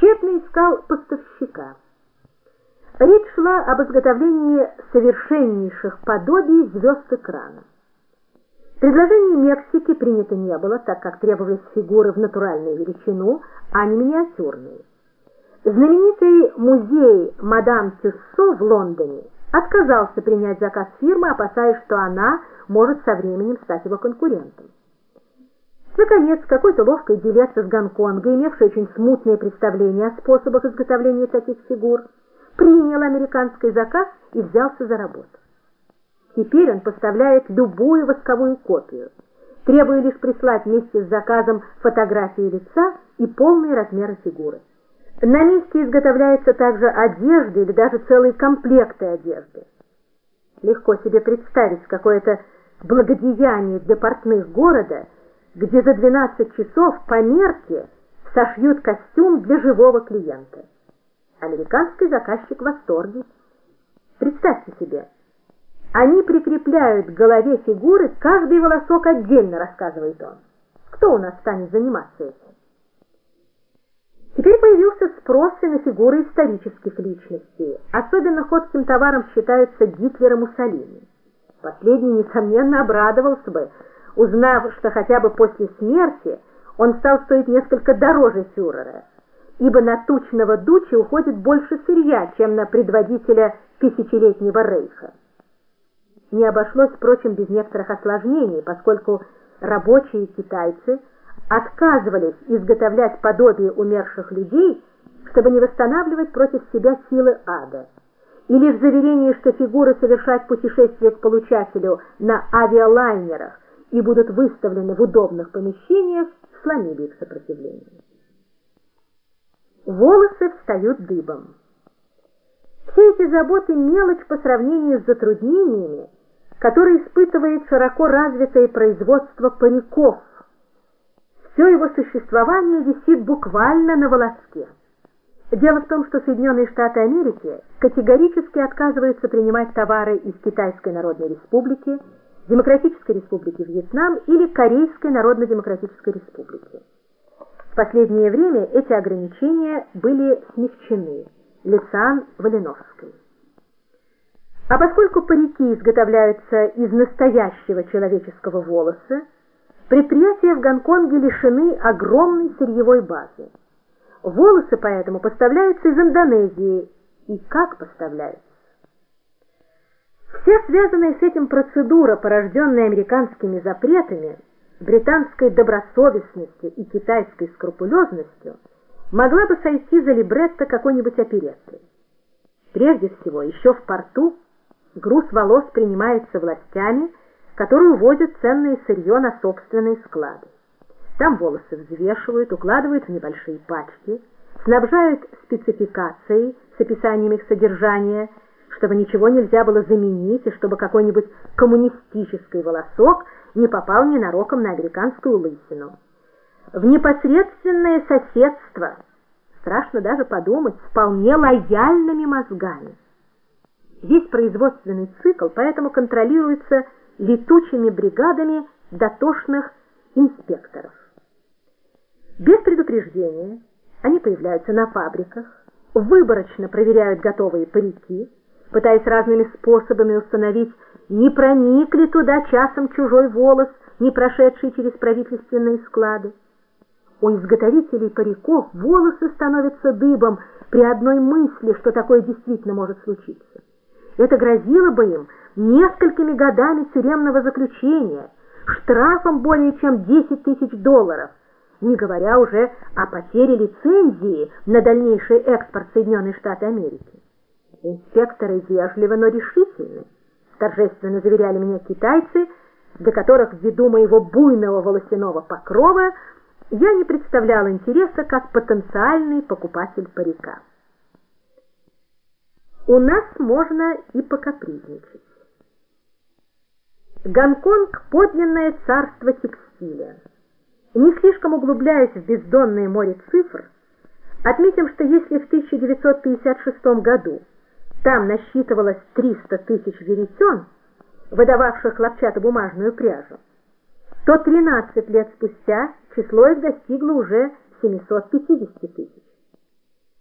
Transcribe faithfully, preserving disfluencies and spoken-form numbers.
тщетно искал поставщика. Речь шла об изготовлении совершеннейших подобий звезд экрана. Предложение Мексики принято не было, так как требовались фигуры в натуральную величину, а не миниатюрные. Знаменитый музей мадам Тюссо в Лондоне отказался принять заказ фирмы, опасаясь, что она может со временем стать его конкурентом. Наконец, какой-то ловкий делец из Гонконга, имевший очень смутные представления о способах изготовления таких фигур, принял американский заказ и взялся за работу. Теперь он поставляет любую восковую копию, требуя лишь прислать вместе с заказом фотографии лица и полные размеры фигуры. На месте изготовляются также одежды или даже целые комплекты одежды. Легко себе представить какое-то благодеяние для портных города, где за двенадцать часов по мерке сошьют костюм для живого клиента. Американский заказчик в восторге. Представьте себе, они прикрепляют к голове фигуры каждый волосок отдельно, рассказывает он. Кто у нас станет заниматься этим? Теперь появился спрос и на фигуры исторических личностей. Особенно ходким товаром считаются Гитлер и Муссолини. Последний, несомненно, обрадовался бы, узнав, что хотя бы после смерти он стал стоить несколько дороже фюрера, ибо на тучного дуча уходит больше сырья, чем на предводителя тысячелетнего рейха. Не обошлось, впрочем, без некоторых осложнений, поскольку рабочие китайцы отказывались изготовлять подобие умерших людей, чтобы не восстанавливать против себя силы ада. И лишь заверение, что фигуры совершат путешествие к получателю на авиалайнерах и будут выставлены в удобных помещениях, сломили их сопротивление. Волосы встают дыбом. Все эти заботы мелочь по сравнению с затруднениями, которые испытывает широко развитое производство париков. Все его существование висит буквально на волоске. Дело в том, что Соединенные Штаты Америки категорически отказываются принимать товары из Китайской Народной Республики, Демократической Республики Вьетнам или Корейской Народно-Демократической Республики. В последнее время эти ограничения были смягчены. Лицан Валиновской. А поскольку парики изготовляются из настоящего человеческого волоса, предприятия в Гонконге лишены огромной сырьевой базы. Волосы поэтому поставляются из Индонезии. И как поставляются? Вся связанная с этим процедура, порожденная американскими запретами, британской добросовестностью и китайской скрупулезностью, могла бы сойти за либретто какой-нибудь оперетты. Прежде всего, еще в порту груз волос принимается властями, которые увозят ценное сырье на собственные склады. Там волосы взвешивают, укладывают в небольшие пачки, снабжают спецификацией с описанием их содержания, чтобы ничего нельзя было заменить и чтобы какой-нибудь коммунистический волосок не попал ненароком на американскую лысину. В непосредственное соседство, страшно даже подумать, с вполне лояльными мозгами. Весь производственный цикл поэтому контролируется летучими бригадами дотошных инспекторов. Без предупреждения они появляются на фабриках, выборочно проверяют готовые парики, пытаясь разными способами установить, не проник ли туда часом чужой волос, не прошедший через правительственные склады. У изготовителей париков волосы становятся дыбом при одной мысли, что такое действительно может случиться. Это грозило бы им несколькими годами тюремного заключения, штрафом более чем десять тысяч долларов, не говоря уже о потере лицензии на дальнейший экспорт в Соединенные Штаты Америки. Инспекторы вежливы, но решительны, торжественно заверяли меня китайцы, для которых ввиду моего буйного волосяного покрова я не представлял интереса как потенциальный покупатель парика. У нас можно и покапризничать. Гонконг – подлинное царство текстиля. Не слишком углубляясь в бездонное море цифр, отметим, что если в тысяча девятьсот пятьдесят шестом году там насчитывалось триста тысяч веретен, выдававших хлопчатобумажную пряжу, то тринадцать лет спустя число их достигло уже семисот пятидесяти тысяч.